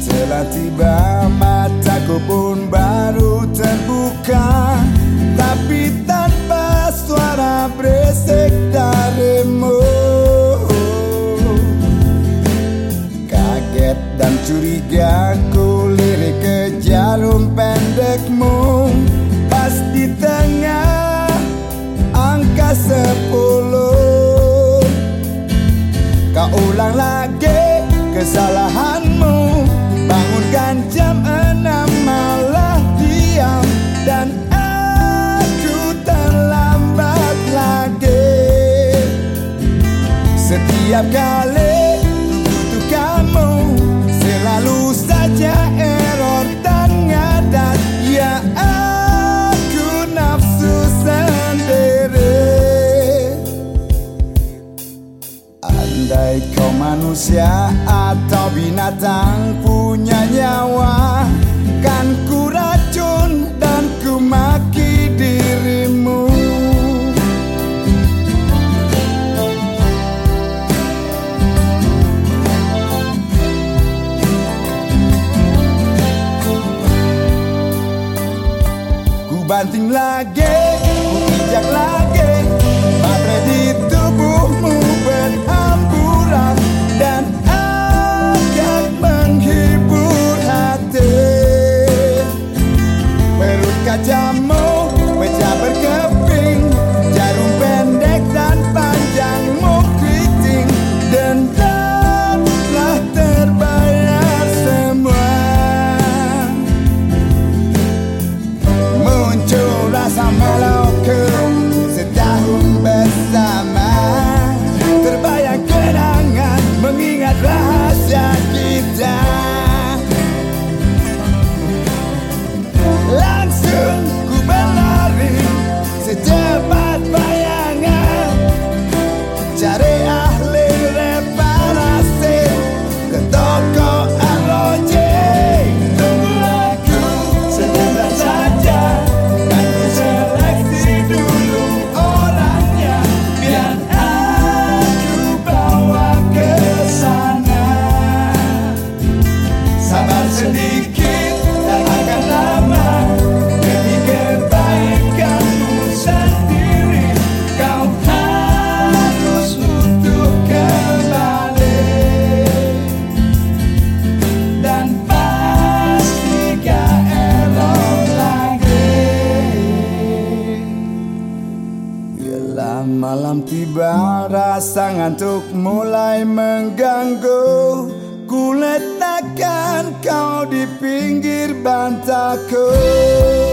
Telah tiba, mataku pun baru terbuka, tapi tanpa suara berisik darimu. Kaget dan curiga ku lirik ke jarum pendekmu, pas di tengah angka 10. Kau ulang lagi kesalahanmu, bangunkan jam 6 malah diam, dan aku terlambat lagi. Setiap kali ku butuh kamu, selalu saja error dan ngadat. Ya aku nafsu sendiri. Andai kau manusia atau binatang punya nyawa, kan ku racun dan ku maki dirimu. Ku banting lagi, ku injak lagi, baterai di tubuhmu berhamburan, dan agak menghibur hati. Perut kacamu pecah berkeping, jarum pendek dan panjangmu keriting, dendam telah terbayar semua. Muncul rasa melokku setahun bersama, terbayang kenangan mengingat rahasia kita. Langsung ku berlari secepat bayangan, cari ahli reparasi ke toko ROJ. Tunggu aku sebentar saja, kan ku seleksi dulu orangnya, biar aku bawa ke sana. Sabar sedikit, tak akan lama, demi kebaikanmu sendiri. Kau harus utuh kembali, dan pasti gak elok lagi. Bila malam tiba, rasa ngantuk mulai mengganggu. Ku letakkan kau di pinggir bantalku.